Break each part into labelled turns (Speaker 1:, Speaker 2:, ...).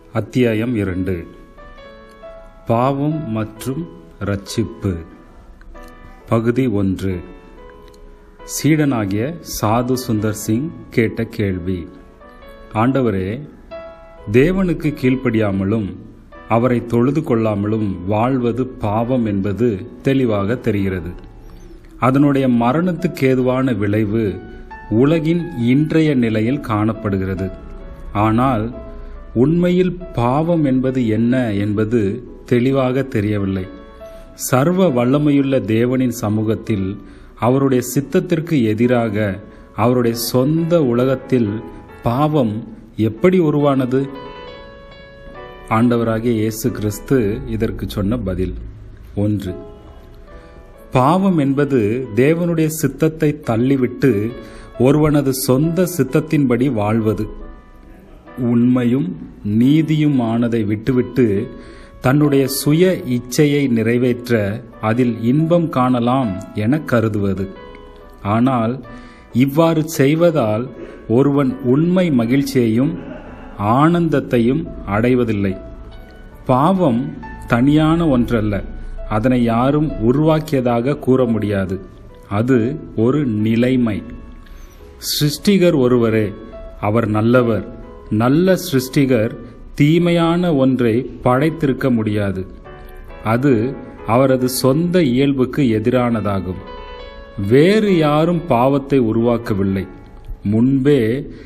Speaker 1: அத்தியாயம் 2. பாவம் மற்றும் இரட்சிப்பு. பகுதி 1. சீடனாகிய சாது சுந்தர் சிங் கேட்ட கேள்வி. ஆண்டவரே, தேவனுக்கு கீழ்ப்படியாமலும் அவரை தொழுது கொள்ளாமலும் வாழ்வது பாவம் என்பது தெளிவாக தெரிகிறது. அதனுடைய மரணத்துக்கேதுவான விளைவு உலகின் இன்றைய நிலையில் காணப்படுகிறது. ஆனால் உண்மையில் பாவம் என்பது என்ன என்பது தெளிவாக தெரியவில்லை. சர்வ வல்லமையுள்ள தேவனின் சமூகத்தில் அவருடைய சித்தத்திற்கு எதிராக அவருடைய சொந்த உலகத்தில் பாவம் எப்படி உருவானது? ஆண்டவராகிய இயேசு கிறிஸ்து இதற்கு சொன்ன பதில். 1. பாவம் என்பது தேவனுடைய சித்தத்தை தள்ளிவிட்டு ஒருவனது சொந்த சித்தத்தின்படி வாழ்வது. உண்மையும் நீதியுமானதை விட்டுவிட்டு தன்னுடைய சுய இச்சையை நிறைவேற்ற அதில் இன்பம் காணலாம் என கருதுவது. ஆனால் இவ்வாறு செய்வதால் ஒருவன் உண்மை மகிழ்ச்சியையும் ஆனந்தத்தையும் அடைவதில்லை. பாவம் தனியான ஒன்றல்ல, அதனை யாரும் உருவாக்கியதாக கூற முடியாது. அது ஒரு நிலைமை. சிருஷ்டிகர் ஒருவரே, அவர் நல்லவர். நல்ல சிருஷ்டிகர் தீமையான ஒன்றை படைத்திருக்க முடியாது. அது அவரது சொந்த இயல்புக்கு எதிரானதாகும். வேறு யாரும் பாவத்தை உருவாக்கவில்லை. முன்பே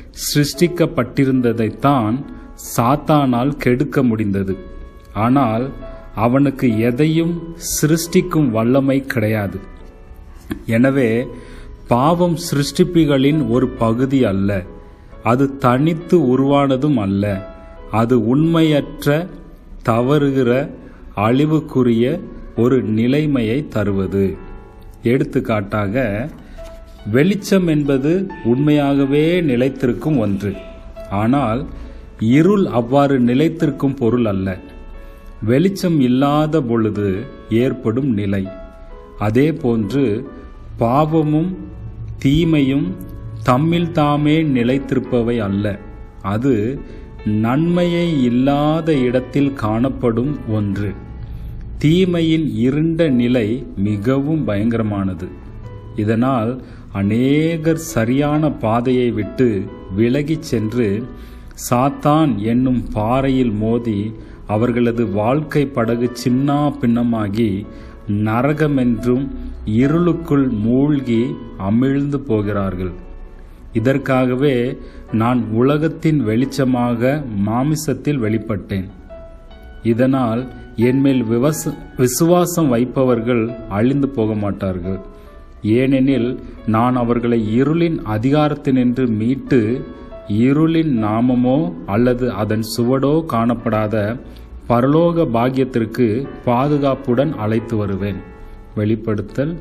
Speaker 1: சிருஷ்டிக்கப்பட்டிருந்ததைத்தான் சாத்தானால் கெடுக்க முடிந்தது. ஆனால் அவனுக்கு எதையும் சிருஷ்டிக்கும் வல்லமை கிடையாது. எனவே பாவம் சிருஷ்டிப்பிகளின் ஒரு பகுதி அல்ல. அது தனித்து உருவானதும் அல்ல. அது உண்மையற்ற, தவறுகிற, அழிவுக்குரிய ஒரு நிலைமையை தருவது. எடுத்துக்காட்டாக, வெளிச்சம் என்பது உண்மையாகவே நிலைத்திருக்கும் ஒன்று. ஆனால் இருள் அவ்வாறு நிலைத்திருக்கும் பொருள் அல்ல. வெளிச்சம் இல்லாத பொழுது ஏற்படும் நிலை. அதே போன்று பாவமும் தீமையும் தம்மில் தாமே நிலைத்திருப்பவை அல்ல. அது நன்மையை இல்லாத இடத்தில் காணப்படும் ஒன்று. தீமையின் இருண்ட நிலை மிகவும் பயங்கரமானது. இதனால் அநேகர் சரியான பாதையை விட்டு விலகிச் சென்று சாத்தான் என்னும் பாறையில் மோதி அவர்களது வாழ்க்கை படகு சின்னா பின்னமாகி நரகமென்றும் இருளுக்குள் மூழ்கி அமிழ்ந்து போகிறார்கள். இதற்காகவே நான் உலகத்தின் வெளிச்சமாக மாமிசத்தில் வெளிப்பட்டேன். இதனால் என்மேல் விசுவாசம் வைப்பவர்கள் அழிந்து போக மாட்டார்கள். ஏனெனில் நான் அவர்களை இருளின் அதிகாரத்தினின்று மீட்டு இருளின் நாமமோ அல்லது அதன் சுவடோ காணப்படாத பரலோக பாக்கியத்திற்கு பாதுகாப்புடன் அழைத்து வருவேன். வெளிப்படுத்தல்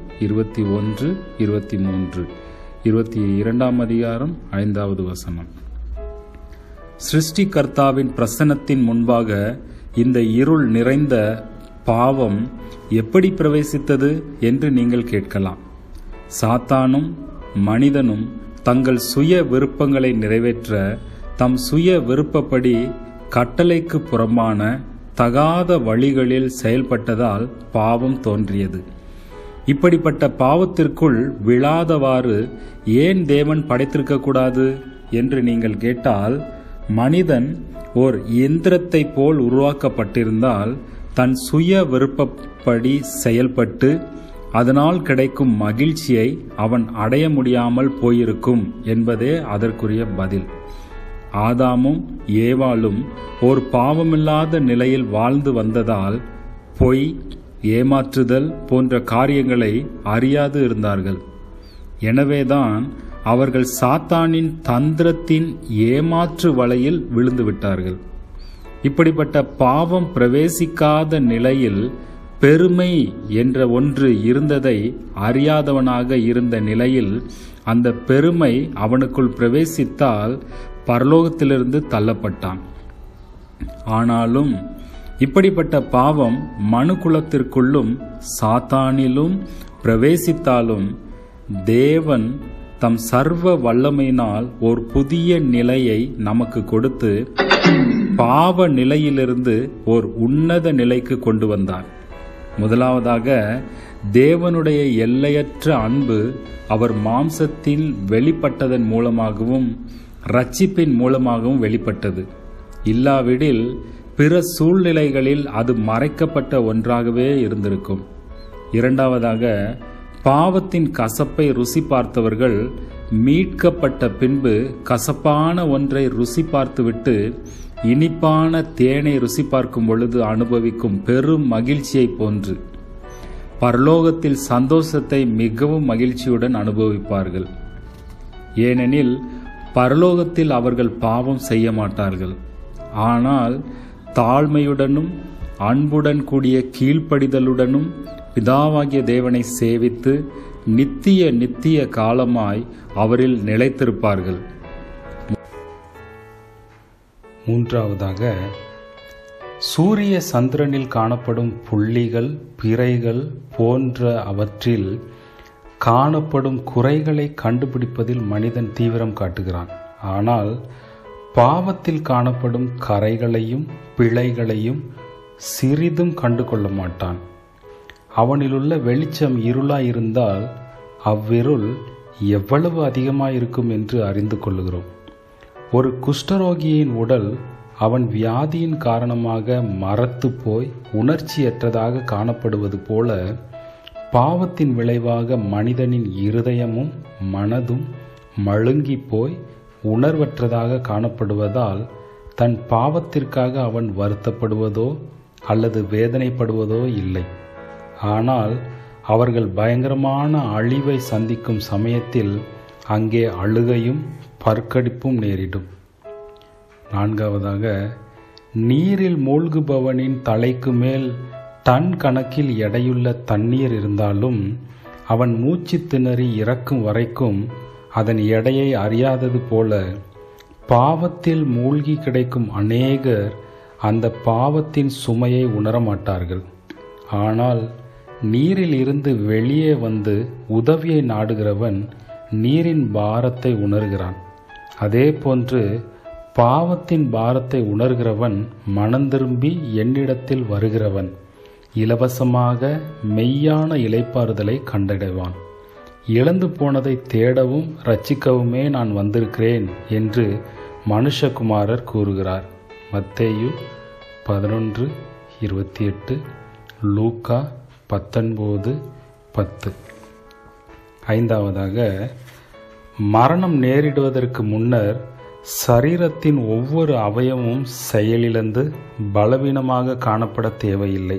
Speaker 1: 21:23, 22ஆம் அதிகாரம் 5வது வசனம். சிருஷ்டிகர்த்தாவின் பிரசன்னத்தின் முன்பாக இந்த இருள் நிறைந்த பாவம் எப்படி பிரவேசித்தது என்று நீங்கள் கேட்கலாம். சாத்தானும் மனிதனும் தங்கள் சுய விருப்பங்களை நிறைவேற்ற தம் சுய விருப்பப்படி கட்டளைக்கு புறம்பான தகாத வழிகளில் செயல்பட்டதால் பாவம் தோன்றியது. இப்படிப்பட்ட பாவத்திற்குள் விழாதவாறு ஏன் தேவன் படைத்திருக்கக்கூடாது என்று நீங்கள் கேட்டால், மனிதன் ஓர் இயந்திரத்தை போல் உருவாக்கப்பட்டிருந்தால் தன் சுய விருப்பப்படி செயல்பட்டு அதனால் கிடைக்கும் மகிழ்ச்சியை அவன் அடைய முடியாமல் போயிருக்கும் என்பதே அதற்குரிய பதில். ஆதாமும் ஏவாளும் ஒரு பாவமில்லாத நிலையில் வாழ்ந்து வந்ததால் பொய், ஏமாற்றுதல் போன்ற காரியங்களை அறியாது இருந்தார்கள். எனவேதான் அவர்கள் சாத்தானின் தந்திரத்தின் ஏமாற்று வலையில் விழுந்து விட்டார்கள். இப்படிப்பட்ட பாவம் பிரவேசிக்காத நிலையில் பெருமை என்ற ஒன்று இருந்ததை அறியாதவனாக இருந்த நிலையில் அந்த பெருமை அவனுக்குள் பிரவேசித்தால் பரலோகத்திலிருந்து தள்ளப்பட்டான். ஆனாலும் இப்படிப்பட்ட பாவம் மனுக்குலத்திற்குள்ளும் சாத்தானிலும் பிரவேசித்தாலும் தேவன் தம் சர்வ வல்லமையினால் ஒரு புதிய நிலையை நமக்கு கொடுத்து பாவ நிலையிலிருந்து ஓர் உன்னத நிலைக்கு கொண்டு வந்தார். முதலாவதாக, தேவனுடைய எல்லையற்ற அன்பு அவர் மாம்சத்தில் வெளிப்பட்டதன் மூலமாகவும் இரட்சிப்பின் மூலமாகவும் வெளிப்பட்டது. இல்லாவிடில் பிற சூழ்நிலைகளில் அது மறைக்கப்பட்ட ஒன்றாகவே இருந்திருக்கும். இரண்டாவதாக, பாவத்தின் கசப்பை ருசி பார்த்தவர்கள் மீட்கப்பட்ட பின்பு கசப்பான ஒன்றை ருசி பார்த்துவிட்டு இனிப்பான தேனை ருசி பார்க்கும் பொழுது அனுபவிக்கும் பெரும் மகிழ்ச்சியை போன்று பரலோகத்தில் சந்தோஷத்தை மிகவும் மகிழ்ச்சியுடன் அனுபவிப்பார்கள். ஏனெனில் பரலோகத்தில் அவர்கள் பாவம் செய்ய மாட்டார்கள். ஆனால் தாழ்மையுடனும் அன்புடன் கூடிய கீழ்ப்படிதலுடனும் பிதாவாகிய தேவனை சேவித்து நித்திய காலமாய் அவரில் நிலைத்திருப்பார்கள். மூன்றாவதாக, சூரிய சந்திரனில் காணப்படும் புள்ளிகள், பிறைகள் போன்ற அவற்றில் காணப்படும் குறைகளை கண்டுபிடிப்பதில் மனிதன் தீவிரம் காட்டுகிறான். ஆனால் பாவத்தில் காணப்படும் கரைகளையும் பிழைகளையும் சிறிதும் கண்டு கொள்ள மாட்டான். அவனிலுள்ள வெளிச்சம் இருளாயிருந்தால் அவ்விருள் எவ்வளவு அதிகமாயிருக்கும் என்று அறிந்து கொள்ளுகிறோம். ஒரு குஷ்டரோகியின் உடல் அவன் வியாதியின் காரணமாக மரத்து போய் உணர்ச்சியற்றதாக காணப்படுவது போல பாவத்தின் விளைவாக மனிதனின் இருதயமும் மனதும் மழுங்கி போய் உணர்வற்றதாக காணப்படுவதால் தன் பாவத்திற்காக அவன் வருத்தப்படுவதோ அல்லது வேதனைப்படுவதோ இல்லை. ஆனால் அவர்கள் பயங்கரமான அழிவை சந்திக்கும் சமயத்தில் அங்கே அழுகையும் பற்கடிப்பும் நேரிடும். நான்காவதாக, நீரில் மூழ்குபவனின் தலைக்கு மேல் டன் கணக்கில் எடையுள்ள தண்ணீர் இருந்தாலும் அவன் மூச்சு திணறி இறக்கும் வரைக்கும் அதன் எடையை அறியாதது போல பாவத்தில் மூழ்கி கிடைக்கும் அநேகர் அந்த பாவத்தின் சுமையை உணரமாட்டார்கள். ஆனால் நீரில் இருந்து வெளியே வந்து உதவியை நாடுகிறவன் நீரின் பாரத்தை உணர்கிறான். அதே போன்று பாவத்தின் பாரத்தை உணர்கிறவன் மனந்திரும்பி என்னிடத்தில் வருகிறவன் இலவசமாக மெய்யான இளைப்பாறுதலை கண்டடைவான். இழந்து போனதை தேடவும் ரட்சிக்கவுமே நான் வந்திருக்கிறேன் என்று மனுஷகுமாரர் கூறுகிறார். மத்தேயு 11:28, லூக்கா 19:10. ஐந்தாவதாக, மரணம் நேரிடுவதற்கு முன்னர் சரீரத்தின் ஒவ்வொரு அவயவமும் செயலிழந்து பலவீனமாக காணப்பட தேவையில்லை.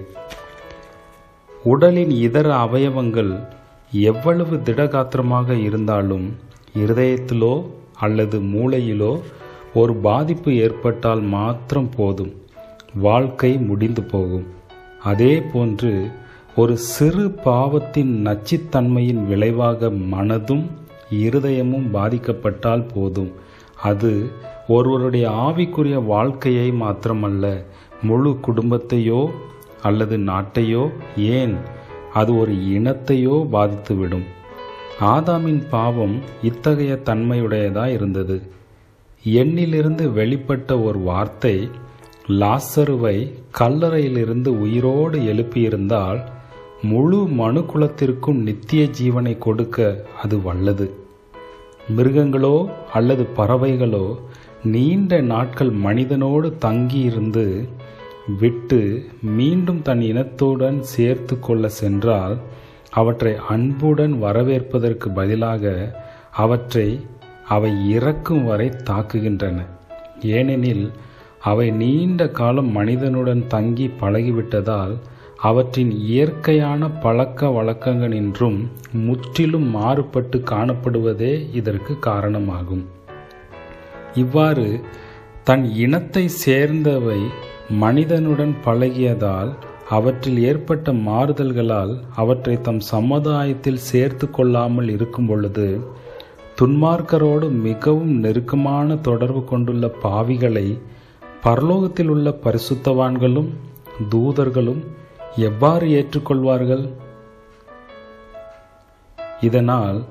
Speaker 1: உடலின் இதர அவயவங்கள் எவ்வளவு திடகாத்திரமாக இருந்தாலும் இருதயத்திலோ அல்லது மூளையிலோ ஒரு பாதிப்பு ஏற்பட்டால் மாத்திரம் போதும், வாழ்க்கை முடிந்து போகும். அதே போன்று ஒரு சிறு பாவத்தின் நச்சுத்தன்மையின் விளைவாக மனதும் இருதயமும் பாதிக்கப்பட்டால் போதும், அது ஒருவருடைய ஆவிக்குரிய வாழ்க்கையை மாத்திரமல்ல, முழு குடும்பத்தையோ அல்லது நாட்டையோ, ஏன் அது ஒரு இனத்தையோ பாதித்துவிடும். ஆதாமின் பாவம் இத்தகைய தன்மையுடையதாய் இருந்தது. எண்ணிலிருந்து வெளிப்பட்ட ஒரு வார்த்தை லாசருவை கல்லறையிலிருந்து உயிரோடு எழுப்பியிருந்தால் முழு மனுக்குலத்திற்கும் நித்திய ஜீவனை கொடுக்க அது வல்லது. மிருகங்களோ அல்லது பறவைகளோ நீண்ட நாட்கள் மனிதனோடு தங்கியிருந்து விட்டு மீண்டும் தன் இனத்துடன் சேர்த்து கொள்ள சென்றால் அவற்றை அன்புடன் வரவேற்பதற்கு பதிலாக அவற்றை அவை இறக்கும் வரை தாக்குகின்றன. ஏனெனில் அவை நீண்ட காலம் மனிதனுடன் தங்கி பழகிவிட்டதால் அவற்றின் இயற்கையான பழக்க வழக்கங்களின்றும் முற்றிலும் மாறுபட்டு காணப்படுவதே இதற்கு காரணமாகும். இவ்வாறு தன் இனத்தை சேர்ந்தவை மனிதனுடன் பழகியதால் அவற்றில் ஏற்பட்ட மாறுதல்களால் அவற்றை தம் சமுதாயத்தில் சேர்த்து கொள்ளாமல் இருக்கும் பொழுது துன்மார்க்கரோடு மிகவும் நெருக்கமான தொடர்பு கொண்டுள்ள பாவிகளை பரலோகத்தில் உள்ள பரிசுத்தவான்களும் தூதர்களும் எவ்வாறு ஏற்றுக்கொள்வார்கள்? இதனால்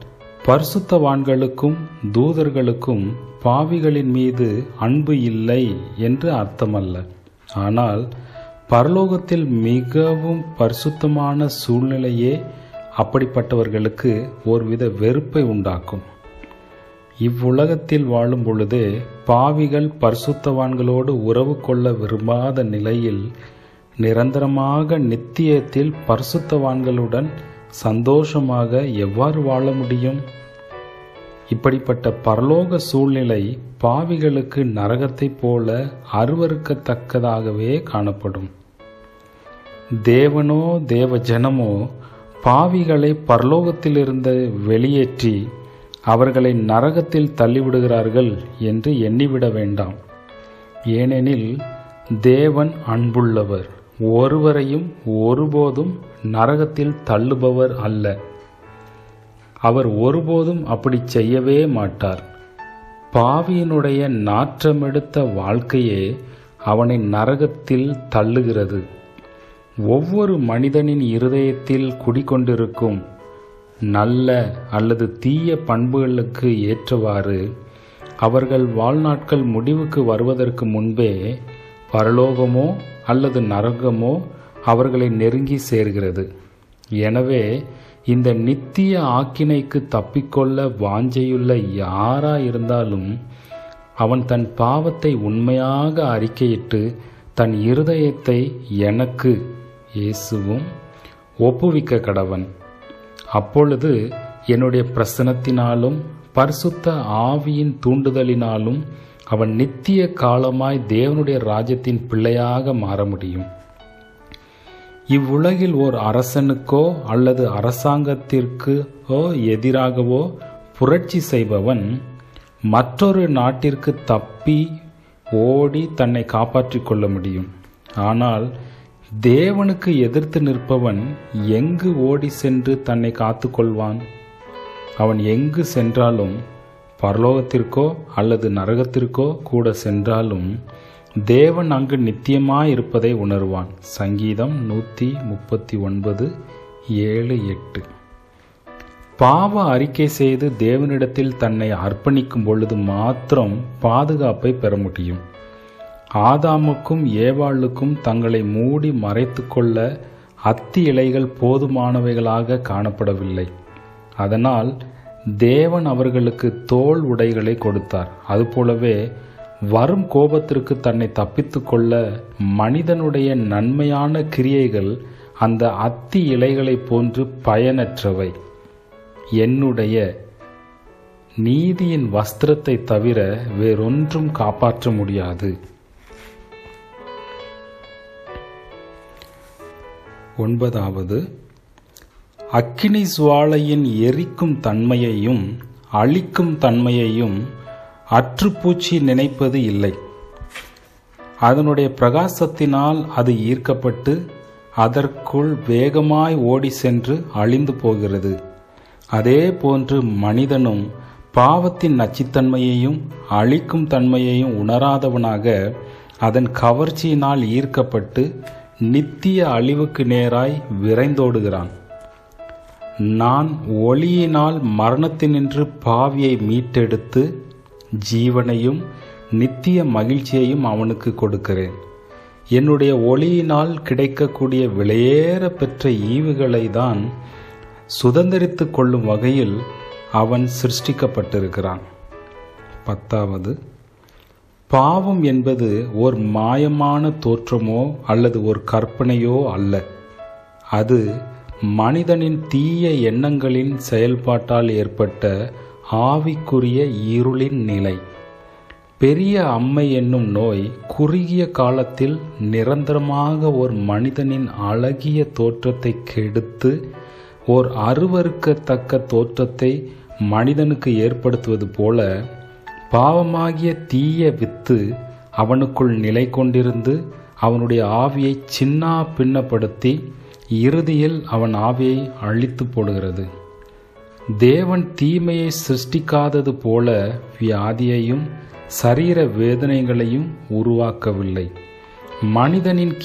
Speaker 1: பரிசுத்தவான்களுக்கும் தூதர்களுக்கும் பாவிகளின் மீது அன்பு இல்லை என்று அர்த்தமல்ல. ஆனால் பரலோகத்தில் மிகவும் பரிசுத்தமான சூழ்நிலையே அப்படிப்பட்டவர்களுக்கு ஒருவித வெறுப்பை உண்டாக்கும். இவ்வுலகத்தில் வாழும் பொழுதே பாவிகள் பரிசுத்தவான்களோடு உறவு கொள்ள விரும்பாத நிலையில் நிரந்தரமாக நித்தியத்தில் பரிசுத்தவான்களுடன் சந்தோஷமாக எவ்வாறு வாழ முடியும்? இப்படிப்பட்ட பரலோக சூழ்நிலை பாவிகளுக்கு நரகத்தைப் போல அருவருக்கத்தக்கதாகவே காணப்படும். தேவனோ தேவ ஜனமோ பாவிகளை பரலோகத்திலிருந்து வெளியேற்றி அவர்களை நரகத்தில் தள்ளிவிடுகிறார்கள் என்று எண்ணிவிட வேண்டாம். ஏனெனில் தேவன் அன்புள்ளவர், ஒருவரையும் ஒருபோதும் நரகத்தில் தள்ளுபவர் அல்ல. அவர் ஒருபோதும் அப்படி செய்யவே மாட்டார். பாவியினுடைய நாற்றமெடுத்த வாழ்க்கையே அவனை நரகத்தில் தள்ளுகிறது. ஒவ்வொரு மனிதனின் இருதயத்தில் குடிகொண்டிருக்கும் நல்ல அல்லது தீய பண்புகளுக்கு ஏற்றவாறு அவர்கள் வாழ்நாட்கள் முடிவுக்கு வருவதற்கு முன்பே பரலோகமோ அல்லது நரகமோ அவர்களை நெருங்கி சேர்கிறது. எனவே இந்த நித்திய ஆக்கினைக்கு தப்பிக்கொள்ள வாஞ்சையுள்ள யாராயிருந்தாலும் அவன் தன் பாவத்தை உண்மையாக அறிக்கையிட்டு தன் இருதயத்தை எனக்கு இயேசுவும் ஒப்புவிக்க கடவன். அப்பொழுது என்னுடைய பிரசனத்தினாலும் பரிசுத்த ஆவியின் தூண்டுதலினாலும் அவன் நித்திய காலமாய் தேவனுடைய ராஜ்யத்தின் பிள்ளையாக மாற முடியும். இவ்வுலகில் ஓர் அரசனுக்கோ அல்லது அரசாங்கத்திற்கோ எதிராகவோ புரட்சி செய்பவன் மற்றொரு நாட்டிற்கு தப்பி ஓடி தன்னை காப்பாற்றிக் கொள்ள முடியும். ஆனால் தேவனுக்கு எதிர்த்து நிற்பவன் எங்கு ஓடி சென்று தன்னை காத்து கொள்வான்? அவன் எங்கு சென்றாலும், பரலோகத்திற்கோ அல்லது நரகத்திற்கோ கூட சென்றாலும் தேவன் அங்கு நித்தியமாயிருப்பதை உணர்வான். சங்கீதம் 139:7-8. பாவ அறிக்கை செய்து தேவனிடத்தில் தன்னை அர்ப்பணிக்கும் பொழுது மாத்திரம் பாதுகாப்பை பெற முடியும். ஆதாமுக்கும் ஏவாளுக்கும் தங்களை மூடி மறைத்து கொள்ள அத்தி இலைகள் போதுமானவைகளாக காணப்படவில்லை. அதனால் தேவன் அவர்களுக்கு தோல் உடைகளை கொடுத்தார். அதுபோலவே வரும் கோபத்திற்கு தன்னை தப்பித்து கொள்ள மனிதனுடைய நன்மையான கிரியைகள் அந்த அத்தி இலைகளை போன்று பயனற்றவை. என்னுடைய நீதியின் வஸ்திரத்தை தவிர வேறொன்றும் காப்பாற்ற முடியாது. 9. அக்கினி சுவாலையின் எரிக்கும் தன்மையையும் அழிக்கும் தன்மையையும் அற்றுப்பூச்சி நினைப்பது இல்லை. அதனுடைய பிரகாசத்தினால் அது ஈர்க்கப்பட்டு அதற்குள் வேகமாய் ஓடி சென்று அழிந்து போகிறது. அதே போன்று மனிதனும் பாவத்தின் நச்சுத்தன்மையையும் அழிக்கும் தன்மையையும் உணராதவனாக அதன் கவர்ச்சியினால் ஈர்க்கப்பட்டு நித்திய அழிவுக்கு நேராய் விரைந்தோடுகிறான். நான் ஒளியினால் மரணத்தினின்று பாவியை மீட்டெடுத்து ஜீவனையும் நித்திய மகிழ்ச்சியையும் அவனுக்கு கொடுக்கிறேன். என்னுடைய ஒளியினால் கிடைக்கக்கூடிய விலையேற பெற்ற ஈவுகளை தான் சுதந்திரித்து கொள்ளும் வகையில் அவன் சிருஷ்டிக்கப்பட்டிருக்கிறான். 10. பாவம் என்பது ஓர் மாயமான தோற்றமோ அல்லது ஒரு கற்பனையோ அல்ல. அது மனிதனின் தீய எண்ணங்களின் செயல்பாட்டால் ஏற்பட்ட ஆவிக்குரிய இருளின் நிலை. பெரிய அம்மை என்னும் நோய் குறுகிய காலத்தில் நிரந்தரமாக ஒரு மனிதனின் அழகிய தோற்றத்தை கெடுத்து ஓர் அருவருக்கத்தக்க தோற்றத்தை மனிதனுக்கு ஏற்படுத்துவது போல பாவமாகிய தீய வித்து அவனுக்குள் நிலை கொண்டிருந்து அவனுடைய ஆவியை சின்ன பின்னப்படுத்தி இறுதியில் அவன் ஆவியை அழித்து போடுகிறது. தேவன் தீமையை சிருஷ்டிக்காதது போல வியாதியையும் சரீர வேதனைகளையும் உருவாக்கவில்லை. மனிதனின்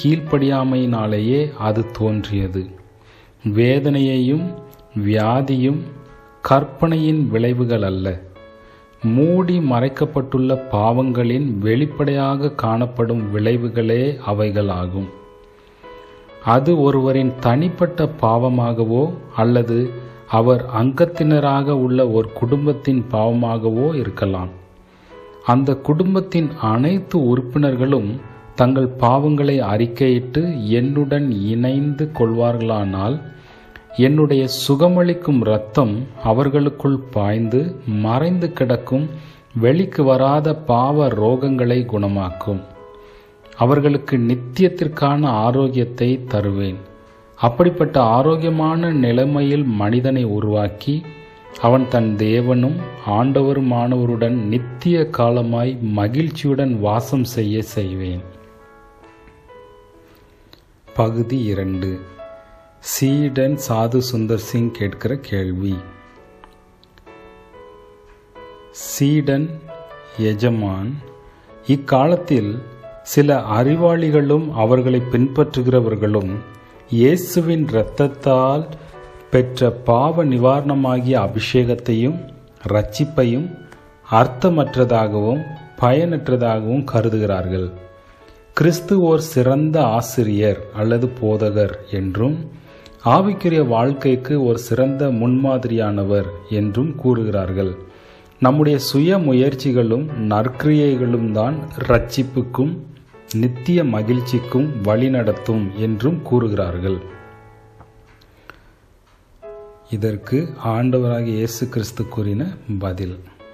Speaker 1: கீழ்ப்படியாமையினாலேயே அது தோன்றியது. வேதனையையும் வியாதியும் கற்பனையின் விளைவுகள் அல்ல, மூடி மறைக்கப்பட்டுள்ள பாவங்களின் வெளிப்படையாக காணப்படும் விளைவுகளே அவைகளாகும். அது ஒருவரின் தனிப்பட்ட பாவமாகவோ அல்லது அவர் அங்கத்தினராக உள்ள ஒரு குடும்பத்தின் பாவமாகவோ இருக்கலாம். அந்த குடும்பத்தின் அனைத்து உறுப்பினர்களும் தங்கள் பாவங்களை அறிக்கையிட்டு என்னுடன் இணைந்து கொள்வார்களானால் என்னுடைய சுகமளிக்கும் இரத்தம் அவர்களுக்குள் பாய்ந்து மறைந்து கிடக்கும் வெளிக்கு வராத பாவ ரோகங்களை குணமாக்கும். அவர்களுக்கு நித்தியத்திற்கான ஆரோக்கியத்தை தருவேன். அப்படிப்பட்ட ஆரோக்கியமான நிலைமையில் மனிதனை உருவாக்கி அவன் தன் தேவனும் ஆண்டவருமானவருடன் நித்திய காலமாய் மகிழ்ச்சியுடன் வாசம் செய்வேன். பகுதி 2. சீடன் சாது சுந்தர் சிங் கேட்கிற கேள்வி. சீடன் எஜமான். இக்காலத்தில் சில அறிவாளிகளும் அவர்களை பின்பற்றுகிறவர்களும் இயேசுவின் இரத்தத்தால் பெற்ற பாவ நிவாரணமாகிய அபிஷேகத்தையும் இரட்சிப்பையும் அர்த்தமற்றதாகவும் பயனற்றதாகவும் கருதுகிறார்கள். கிறிஸ்து ஓர் சிறந்த ஆசிரியர் அல்லது போதகர் என்றும் ஆவிக்குரிய வாழ்க்கைக்கு ஒரு சிறந்த முன்மாதிரியானவர் என்றும் கூறுகிறார்கள். நம்முடைய சுய முயற்சிகளும் நற்கிரியைகளும் தான் இரட்சிப்புக்கும் நித்திய மகிழ்ச்சிக்கும் வழிநடத்தும் என்றும் கூறுகிறார்கள். இதற்கு ஆண்டவராகிய இயேசு கிறிஸ்து கூறின பதில்.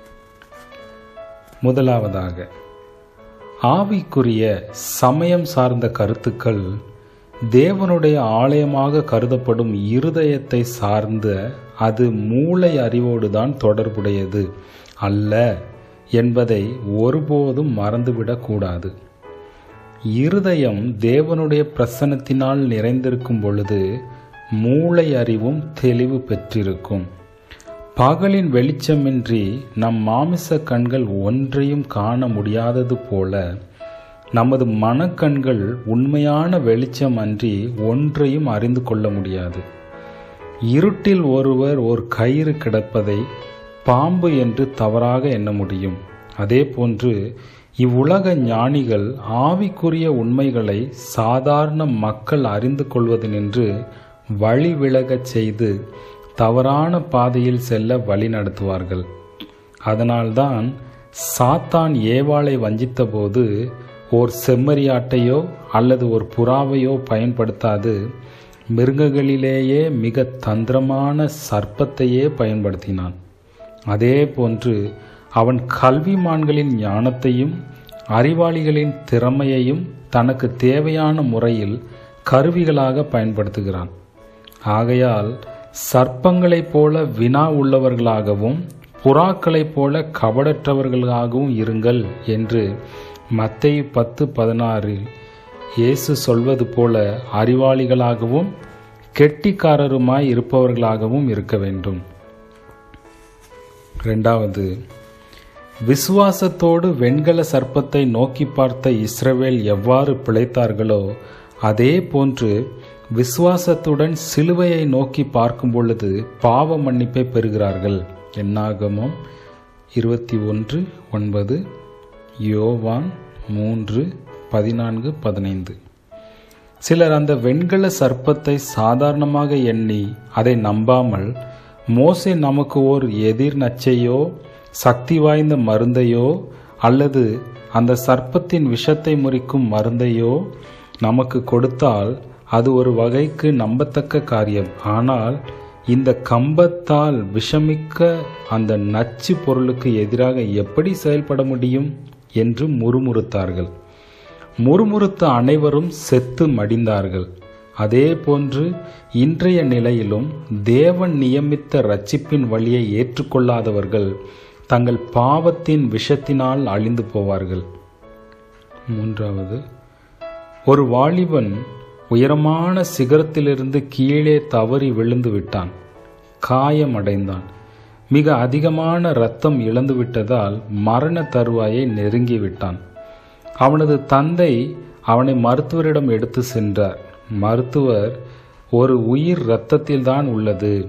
Speaker 1: முதலாவதாக, ஆவிக்குரிய சமயம் சார்ந்த கருத்துக்கள் தேவனுடைய ஆலயமாக கருதப்படும் இருதயத்தை சார்ந்த அது மூளை அறிவோடுதான் தொடர்புடையது அல்ல என்பதை ஒருபோதும் மறந்துவிடக்கூடாது. இருதயம் தேவனுடைய பிரசன்னத்தினால் நிறைந்திருக்கும் பொழுது மூளை அறிவும் தெளிவு பெற்றிருக்கும். பகலின் வெளிச்சமின்றி நம் மாமிச கண்கள் ஒன்றையும் காண முடியாதது போல நமது மனக்கண்கள் உண்மையான வெளிச்சம் அன்றி ஒன்றையும் அறிந்து கொள்ள முடியாது. இருட்டில் ஒருவர் ஒரு கயிறு கிடப்பதை பாம்பு என்று தவறாக எண்ண முடியும். அதே போன்று இவ்வுலக ஞானிகள் ஆவிக்குரிய உண்மைகளை சாதாரண மக்கள் அறிந்து கொள்வதென்று வழி விலகச் செய்து தவறான பாதையில் செல்ல வழி நடத்துவார்கள். அதனால்தான் சாத்தான் ஏவாளை வஞ்சித்த போது ஓர் செம்மறியாட்டையோ அல்லது ஒரு புறாவையோ பயன்படுத்தாது மிருகங்களிலேயே மிக தந்திரமான சர்ப்பத்தையே பயன்படுத்தினான். அதே போன்று அவன் கல்விமான்களின் ஞானத்தையும் அறிவாளிகளின் திறமையையும் தனக்கு தேவையான முறையில் கருவிகளாக பயன்படுத்துகிறான். ஆகையால் சர்ப்பங்களைப் போல வினா உள்ளவர்களாகவும் புறாக்களைப் போல கபடற்றவர்களாகவும் இருங்கள் என்று மத்தேயு 10:16 இயேசு சொல்வது போல அறிவாளிகளாகவும் கெட்டிக்காரருமாய் இருப்பவர்களாகவும் இருக்க வேண்டும். இரண்டாவது, விசுவாசத்தோடு வெண்கல சர்ப்பத்தை நோக்கி பார்த்த இஸ்ரவேல் எவ்வாறு பிழைத்தார்களோ அதே போன்று விசுவாசத்துடன் சிலுவையை நோக்கி பார்க்கும் பொழுது பாவ மன்னிப்பை பெறுகிறார்கள். என்னாகமம் 21:9, யோவான் 3:14-15. சிலர் அந்த வெண்கல சர்ப்பத்தை சாதாரணமாக எண்ணி அதை நம்பாமல் மோசே நமக்கு ஓர் எதிர் நச்சையோ சக்தி வாய்ந்த மருந்தையோ அல்லது அந்த சர்ப்பத்தின் விஷத்தை முறிக்கும் மருந்தையோ நமக்கு கொடுத்தால் அது ஒரு வகைக்கு நம்பத்தக்க காரியம். ஆனால் இந்த கம்பத்தால் விஷமிக்க அந்த நச்சு பொருளுக்கு எதிராக எப்படி செயல்பட முடியும் என்று முறுமுறுத்தார்கள். முறுமுறுத்த அனைவரும் செத்து மடிந்தார்கள். அதே போன்று இன்றைய நிலையிலும் தேவன் நியமித்த இரட்சிப்பின் வழியை ஏற்றுக்கொள்ளாதவர்கள் தங்கள் பாவத்தின் விஷத்தினால் அழிந்து போவார்கள். மூன்றாவது, ஒரு வாலிபன் உயரமான சிகரத்திலிருந்து கீழே தவறி விழுந்து விட்டான். காயமடைந்தான். மிக அதிகமான இரத்தம் இழந்து விட்டதால் மரண தருவாயை நெருங்கிவிட்டான். அவனது தந்தை அவனை மருத்துவரிடம் எடுத்து சென்றார். மருத்துவர், ஒரு உயிர் இரத்தத்தில்தான் உள்ளது,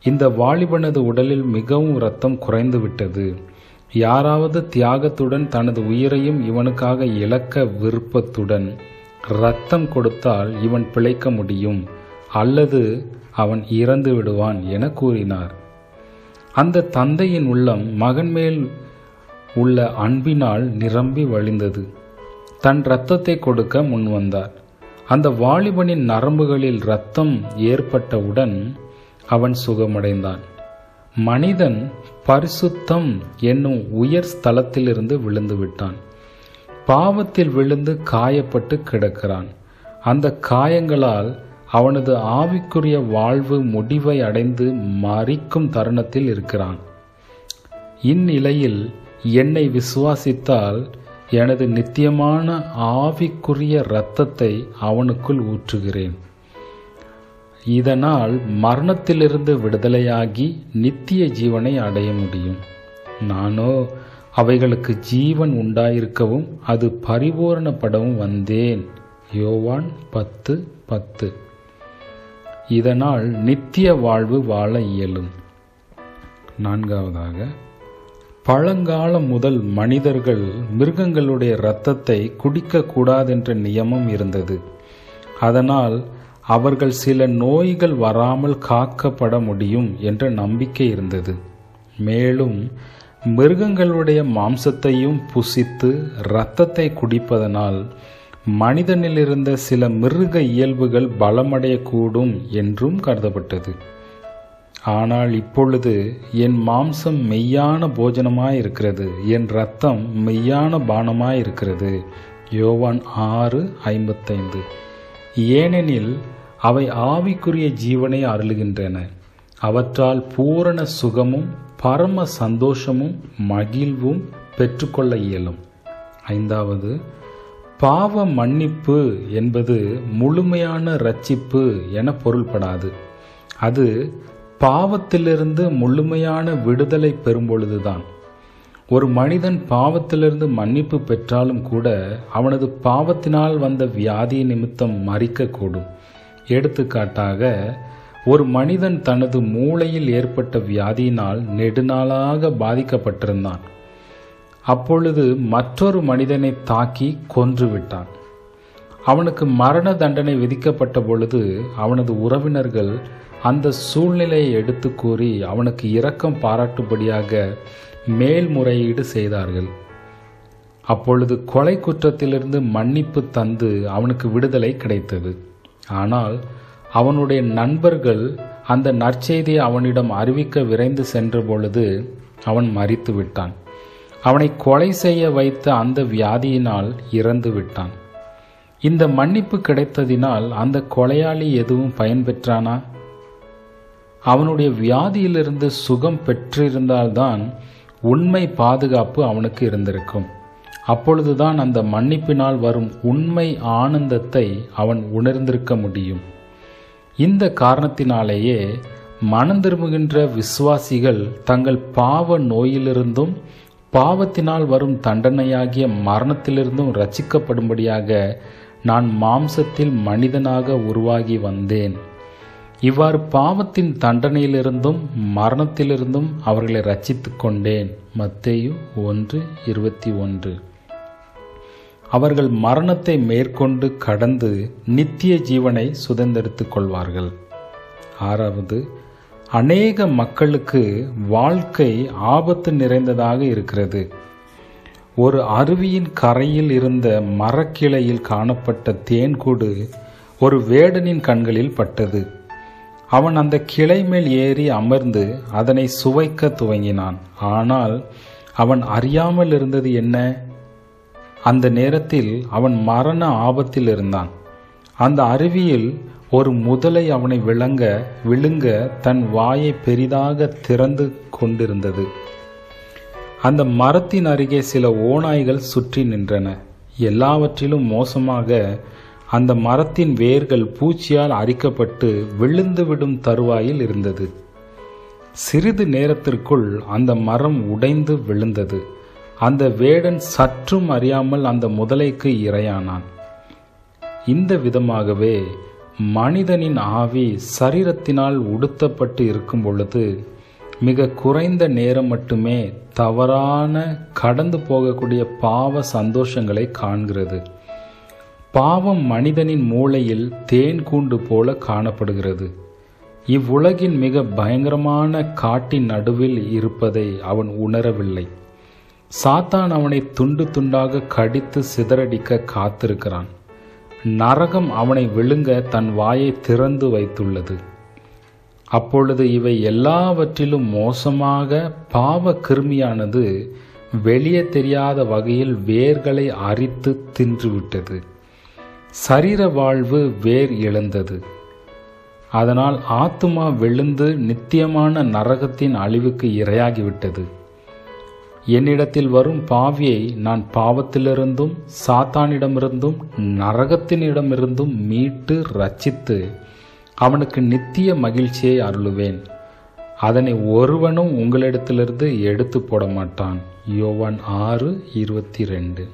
Speaker 1: இந்த வாலிபனது உடலில் மிகவும் இரத்தம் குறைந்து விட்டது. யாராவது தியாகத்துடன் தனது உயிரையும் இவனுக்காக இழக்க விருப்பத்துடன் இரத்தம் கொடுத்தால் இவன் பிழைக்க முடியும், அல்லது அவன் இறந்து விடுவான் என கூறினார். அந்த தந்தையின் உள்ளம் மகன் மேல் உள்ள அன்பினால் நிரம்பி வழிந்தது. தன் இரத்தத்தை கொடுக்க முன்வந்தார். அந்த வாலிபனின் நரம்புகளில் இரத்தம் ஏற்பட்டவுடன் அவன் சுகமடைந்தான். மனிதன் பரிசுத்தம் என்னும் உயர் ஸ்தலத்திலிருந்து விழுந்து விட்டான். பாவத்தில் விழுந்து காயப்பட்டு கிடக்கிறான். அந்த காயங்களால் அவனது ஆவிக்குரிய வாழ்வு முடிவை அடைந்து மரிக்கும் தருணத்தில் இருக்கிறான். இந்நிலையில் என்னை விசுவாசித்தால் எனது நித்தியமான ஆவிக்குரிய இரத்தத்தை அவனுக்குள் ஊற்றுகிறேன். இதனால் மரணத்திலிருந்து விடுதலையாகி நித்திய ஜீவனை அடைய முடியும். நானோ அவைகளுக்கு ஜீவன் உண்டாயிருக்கவும் அது பரிபூரணப்படவும் வந்தேன். யோவான் 10:10. இதனால் நித்திய வாழ்வு வாழ இயலும். 4. பழங்காலம் முதல் மனிதர்கள் மிருகங்களுடைய இரத்தத்தை குடிக்கக்கூடாதென்ற நியமம் இருந்தது. அதனால் அவர்கள் சில நோய்கள் வராமல் காக்கப்பட முடியும் என்ற நம்பிக்கை இருந்தது. மேலும் மிருகங்களுடைய மாம்சத்தையும் புசித்து இரத்தத்தை குடிப்பதனால் மனிதனிலிருந்த சில மிருக இயல்புகள் பலமடையக்கூடும் என்றும் கருதப்பட்டது. ஆனால் இப்பொழுது என் மாம்சம் மெய்யான போஜனமாயிருக்கிறது, என் இரத்தம் மெய்யான பானமாயிருக்கிறது. யோவான் 6:55. ஏனெனில் அவை ஆவிக்குரிய ஜீவனை அருளுகின்றன. அவற்றால் பூரண சுகமும் பரம சந்தோஷமும் மகிழ்வும் பெற்றுக்கொள்ள இயலும். 5. பாவ மன்னிப்பு என்பது முழுமையான இரட்சிப்பு என பொருள்படாது. அது பாவத்திலிருந்து முழுமையான விடுதலை பெறும் பொழுதுதான். ஒரு மனிதன் பாவத்திலிருந்து மன்னிப்பு பெற்றாலும் கூட அவனது பாவத்தினால் வந்த வியாதி நிமித்தம் மரிக்கக்கூடும். எடுத்துக்காட்டாக, ஒரு மனிதன் தனது மூளையில் ஏற்பட்ட வியாதியினால் நெடுநாளாக பாதிக்கப்பட்டிருந்தான். அப்பொழுது மற்றொரு மனிதனை தாக்கி கொன்றுவிட்டான். அவனுக்கு மரண தண்டனை விதிக்கப்பட்ட பொழுது அவனது உறவினர்கள் அந்த சூழ்நிலையை எடுத்து கூறி அவனுக்கு இரக்கம் பாராட்டும்படியாக மேல்முறையீடு செய்தார்கள். அப்பொழுது கொலை குற்றத்திலிருந்து மன்னிப்பு தந்து அவனுக்கு விடுதலை கிடைத்தது. ஆனால் அவனுடைய நண்பர்கள் அந்த நற்செய்தியை அவனிடம் அறிவிக்க விரைந்து சென்ற பொழுது அவன் மரித்து விட்டான். அவனை கொலை செய்ய வைத்த அந்த வியாதியினால் இறந்து விட்டான். இந்த மன்னிப்பு கிடைத்ததினால் அந்த கொலையாளி எதுவும் பயன் பெற்றானா? அவனுடைய வியாதியிலிருந்து சுகம் பெற்றிருந்தால்தான் உண்மை பாதுகாப்பு அவனுக்கு இருந்திருக்கும். அப்பொழுதுதான் அந்த மன்னிப்பினால் வரும் உண்மை ஆனந்தத்தை அவன் உணர்ந்திருக்க முடியும். இந்த காரணத்தினாலேயே மனம் திரும்புகின்ற விசுவாசிகள் தங்கள் பாவ நோயிலிருந்தும் பாவத்தினால் வரும் தண்டனையாகிய மரணத்திலிருந்தும் இரட்சிக்கப்படும்படியாக நான் மாம்சத்தில் மனிதனாக உருவாகி வந்தேன். இவ்வாறு பாவத்தின் தண்டனையிலிருந்தும் மரணத்திலிருந்தும் அவர்களை இரட்சித்துக் கொண்டேன். மத்தேயு 1:21. அவர்கள் மரணத்தை மேற்கொண்டு கடந்து நித்திய ஜீவனை சுதந்திரித்துக் கொள்வார்கள். 6. அநேக மக்களுக்கு வாழ்க்கை ஆபத்து நிறைந்ததாக இருக்கிறது. ஒரு அருவியின் கரையில் இருந்த மரக்கிளையில் காணப்பட்ட தேன்கூடு ஒரு வேடனின் கண்களில் பட்டது. அவன் அந்த கிளை மேல் ஏறி அமர்ந்து அதனை சுவைக்க துவங்கினான். ஆனால் அவன் அறியாமல் இருந்தது என்ன? அந்த நேரத்தில் அவன் மரண ஆபத்தில் இருந்தான். அந்த அருவியில் ஒரு முதலை அவனை விழுங்க தன் வாயை பெரிதாக திறந்து கொண்டிருந்தது. அந்த மரத்தின் அருகே சில ஓநாய்கள் சுற்றி நின்றன. எல்லாவற்றிலும் மோசமாக அந்த மரத்தின் வேர்கள் பூச்சியால் அரிக்கப்பட்டு விழுந்துவிடும் தருவாயில் இருந்தது. சிறிது நேரத்திற்குள் அந்த மரம் உடைந்து விழுந்தது. அந்த வேடன் சற்றும் அறியாமல் அந்த முதலைக்கு இரையானான். இந்த விதமாகவே மனிதனின் ஆவி சரீரத்தினால் உடுத்தப்பட்டு இருக்கும் பொழுது மிக குறைந்த நேரம் மட்டுமே தவறான கடந்து போகக்கூடிய பாவ சந்தோஷங்களை காண்கிறது. பாவம் மனிதனின் மூளையில் தேன் கூண்டு போல காணப்படுகிறது. இவ்வுலகின் மிக பயங்கரமான காட்டின் நடுவில் இருப்பதை அவன் உணரவில்லை. சாத்தான் அவனை துண்டு துண்டாக கடித்து சிதறடிக்க காத்திருக்கிறான். நரகம் அவனை விழுங்க தன் வாயை திறந்து வைத்துள்ளது. அப்பொழுது இவை எல்லாவற்றிலும் மோசமாக பாவ கிருமியானது வெளியே தெரியாத வகையில் வேர்களை அரித்து தின்றுவிட்டது. சரீர வாழ்வு வேர் இழந்தது. அதனால் ஆத்துமா விழுந்து நித்தியமான நரகத்தின் அழிவுக்கு இரையாகிவிட்டது. என்னிடத்தில் வரும் பாவியை நான் பாவத்திலிருந்தும் சாத்தானிடமிருந்தும் நரகத்தினிடமிருந்தும் மீட்டு ரட்சித்து அவனுக்கு நித்திய மகிழ்ச்சியை அருளுவேன். அதனை ஒருவனும் உங்களிடத்திலிருந்து எடுத்து போட மாட்டான். யோவான் 6:22.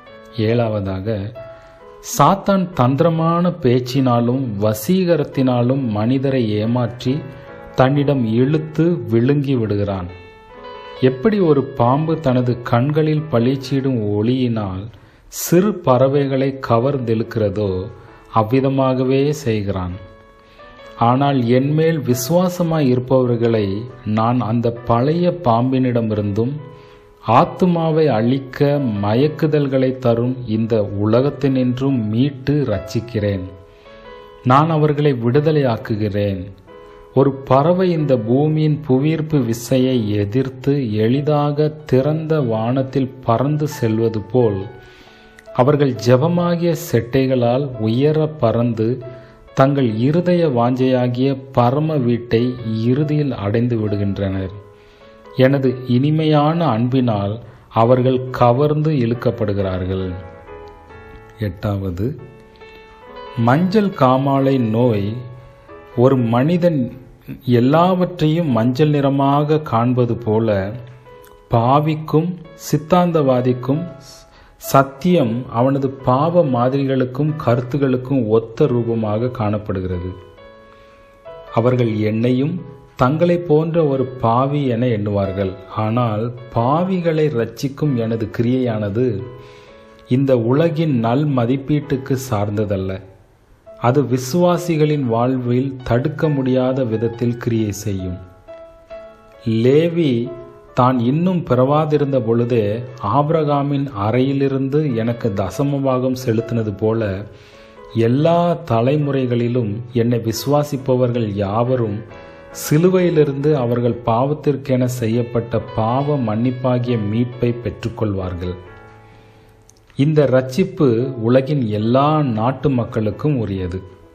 Speaker 1: 7. சாத்தான் தந்திரமான பேச்சினாலும் வசீகரத்தினாலும் மனிதரை ஏமாற்றி தன்னிடம் இழுத்து விழுங்கி விடுகிறான். எப்படி ஒரு பாம்பு தனது கண்களில் பளிச்சிடும் ஒளியினால் சிறு பறவைகளை கவர்ந்தெழுக்கிறதோ அவ்விதமாகவே செய்கிறான். ஆனால் என்மேல் விசுவாசமாய் இருப்பவர்களை நான் அந்த பழைய பாம்பினிடமிருந்தும் ஆத்துமாவை அழிக்க மயக்குதல்களை தரும் இந்த உலகத்தினின்றும் மீட்டு ரட்சிக்கிறேன். நான் அவர்களை விடுதலையாக்குகிறேன். ஒரு பறவை இந்த பூமியின் புவியீர்ப்பு விசையை எதிர்த்து எளிதாக திறந்த வானத்தில் பறந்து செல்வது போல் அவர்கள் ஜெபமாகிய செட்டைகளால் உயர பறந்து தங்கள் இருதய வாஞ்சையாகிய பரம வீட்டை இறுதியில் அடைந்து விடுகின்றனர். எனது இனிமையான அன்பினால் அவர்கள் கவர்ந்து இழுக்கப்படுகிறார்கள். 8. மஞ்சள் காமாலை நோய் ஒரு மனிதன் எல்லாவற்றையும் மஞ்சள் நிறமாக காண்பது போல பாவிக்கும் சித்தாந்தவாதிக்கும் சத்தியம் அவனது பாவ மாதிரிகளுக்கும் கருத்துகளுக்கும் ஒத்த ரூபமாக காணப்படுகிறது. அவர்கள் என்னையும் தங்களை போன்ற ஒரு பாவி என எண்ணுவார்கள். ஆனால் பாவிகளை ரட்சிக்கும் எனது கிரியையானது இந்த உலகின் நல் மதிப்பீட்டுக்கு சார்ந்ததல்ல. அது விசுவாசிகளின் வாழ்வில் தடுக்க முடியாத விதத்தில் கிரியை செய்யும். லேவி தான் இன்னும் பிறவாதிருந்த பொழுதே ஆபிரகாமின் அறையிலிருந்து எனக்கு தசமபாகம் செலுத்தினது போல எல்லா தலைமுறைகளிலும் என்னை விசுவாசிப்பவர்கள் யாவரும் சிலுவையிலிருந்து அவர்கள் பாவத்திற்கென செய்யப்பட்ட பாவ மன்னிப்பாகிய மீட்பை பெற்றுக்கொள்வார்கள். இந்த ரட்சிப்பு உலகின் எல்லா நாட்டு மக்களுக்கும் உரியது.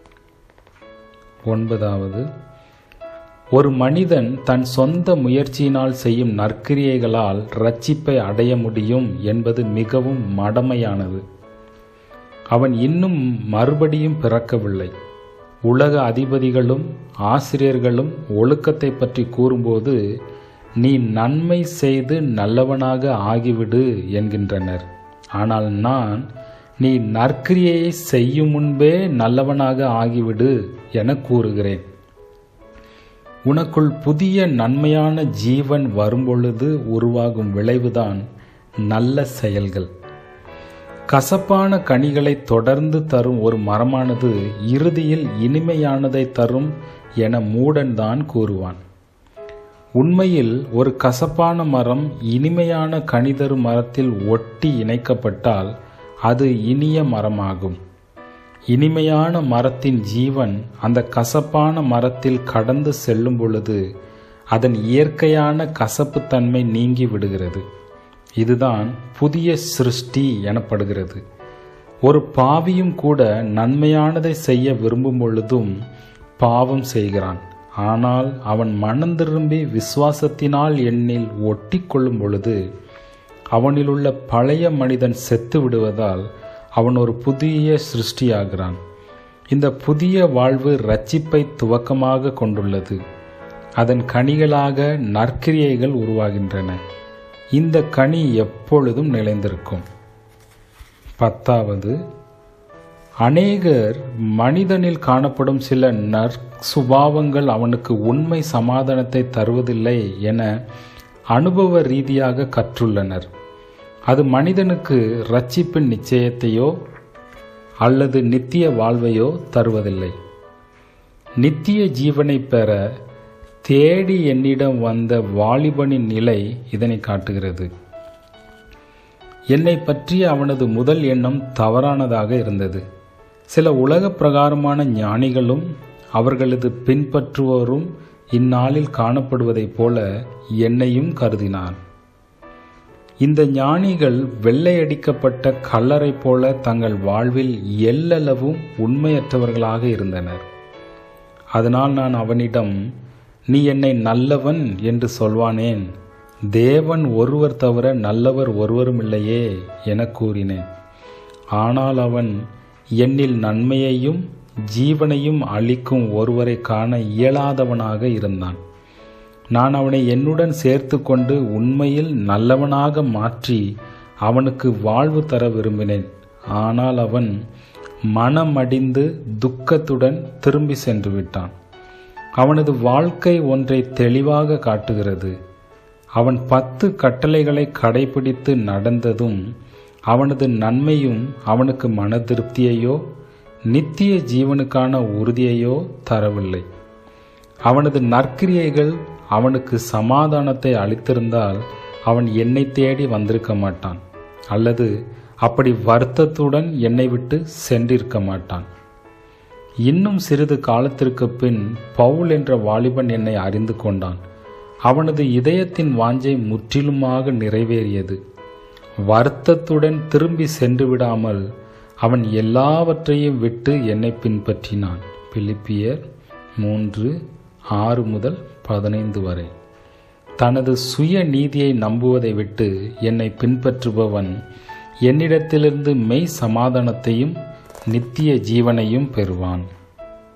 Speaker 1: 9. ஒரு மனிதன் தன் சொந்த முயற்சியினால் செய்யும் நற்கிரியைகளால் ரட்சிப்பை அடைய முடியும் என்பது மிகவும் மடமையானது. அவன் இன்னும் மறுபடியும் பிறக்கவில்லை. உலக அதிபதிகளும் ஆசிரியர்களும் ஒழுக்கத்தை பற்றி கூறும்போது நீ நன்மை செய்து நல்லவனாக ஆகிவிடு என்கின்றனர். ஆனால் நான் நீ நற்கிரியையை செய்யும் முன்பே நல்லவனாக ஆகிவிடு என கூறுகிறேன். உனக்குள் புதிய நன்மையான ஜீவன் வரும்பொழுது உருவாகும் விளைவுதான் நல்ல செயல்கள். கசப்பான கனிகளை தொடர்ந்து தரும் ஒரு மரமானது இறுதியில் இனிமையானதை தரும் என மூடன்தான் கூறுவான். உண்மையில் ஒரு கசப்பான மரம் இனிமையான கனி தரும் மரத்தில் ஒட்டி இணைக்கப்பட்டால் அது இனிய மரமாகும். இனிமையான மரத்தின் ஜீவன் அந்த கசப்பான மரத்தில் கடந்து செல்லும் பொழுது அதன் இயற்கையான கசப்புத்தன்மை நீங்கி விடுகிறது. இதுதான் புதிய சிருஷ்டி எனப்படுகிறது. ஒரு பாவியும் கூட நன்மையானதை செய்ய விரும்பும் பொழுதும் பாவம் செய்கிறான். ஆனால் அவன் மனம் திரும்பி விசுவாசத்தினால் என்னில் ஒட்டி கொள்ளும் பொழுது அவனிலுள்ள பழைய மனிதன் செத்து விடுவதால் அவன் ஒரு புதிய சிருஷ்டியாகிறான். இந்த புதிய வாழ்வு இரட்சிப்பை துவக்கமாக கொண்டுள்ளது. அதன் கனிகளாக நற்கிரியைகள் உருவாகின்றன. இந்த கனி எப்பொழுதும் நிலைந்திருக்கும். 10. அநேகர் மனிதனில் காணப்படும் சில நற்சுபாவங்கள் அவனுக்கு உண்மை சமாதானத்தை தருவதில்லை என அனுபவ ரீதியாக கற்றுள்ளனர். அது மனிதனுக்கு இரட்சிப்பின் நிச்சயத்தையோ அல்லது நித்திய வாழ்வையோ தருவதில்லை. நித்திய ஜீவனை பெற தேடி என்னிடம் வந்த வாலிபனின் நிலை இதனை காட்டுகிறது. என்னை பற்றிய அவனது முதல் எண்ணம் தவறானதாக இருந்தது. சில உலக பிரகாரமான ஞானிகளும் அவர்களது பின்பற்றுவோரும் இந்நாளில் காணப்படுவதைப் போல என்னையும் கருதினான். இந்த ஞானிகள் வெள்ளையடிக்கப்பட்ட கல்லறை போல தங்கள் வாழ்வில் எல்லளவும் உண்மையற்றவர்களாக இருந்தனர். அதனால் நான் அவனிடம், நீ என்னை நல்லவன் என்று சொல்வானேன்? தேவன் ஒருவர் தவிர நல்லவர் ஒருவரும் இல்லையே என கூறினேன். ஆனால் அவன் என்னில் நன்மையையும் ஜீவனையும் அளிக்கும் ஒருவரை காண இயலாதவனாக இருந்தான். நான் அவனை என்னுடன் சேர்த்து கொண்டு உண்மையில் நல்லவனாக மாற்றி அவனுக்கு வாழ்வு தர விரும்பினேன். ஆனால் அவன் மனமடிந்து துக்கத்துடன் திரும்பி சென்று விட்டான். அவனது வாழ்க்கை ஒன்றை தெளிவாக காட்டுகிறது. அவன் 10 கட்டளைகளை கடைபிடித்து நடந்ததும் அவனது நன்மையும் அவனுக்கு மன திருப்தியையோ நித்திய ஜீவனுக்கான உறுதியையோ தரவில்லை. அவனது நற்கிரியைகள் அவனுக்கு சமாதானத்தை அளித்திருந்தால் அவன் என்னை தேடி வந்திருக்க மாட்டான், அல்லது அப்படி வருத்தத்துடன் என்னை விட்டு சென்றிருக்க மாட்டான். இன்னும் சிறிது காலத்திற்கு பின் பவுல் என்ற வாலிபன் என்னை அறிந்து கொண்டான். அவனது இதயத்தின் வாஞ்சை முற்றிலுமாக நிறைவேறியது. வருத்தத்துடன் திரும்பி சென்று விடாமல் அவன் எல்லாவற்றையும் விட்டு என்னை பின்பற்றினான். பிலிப்பியர் 3:6-15 வரை. தனது சுய நீதியை நம்புவதை விட்டு என்னை பின்பற்றுபவன் என்னிடத்திலிருந்து மெய் சமாதானத்தையும் நித்திய ஜீவனையும் பெறுவான்.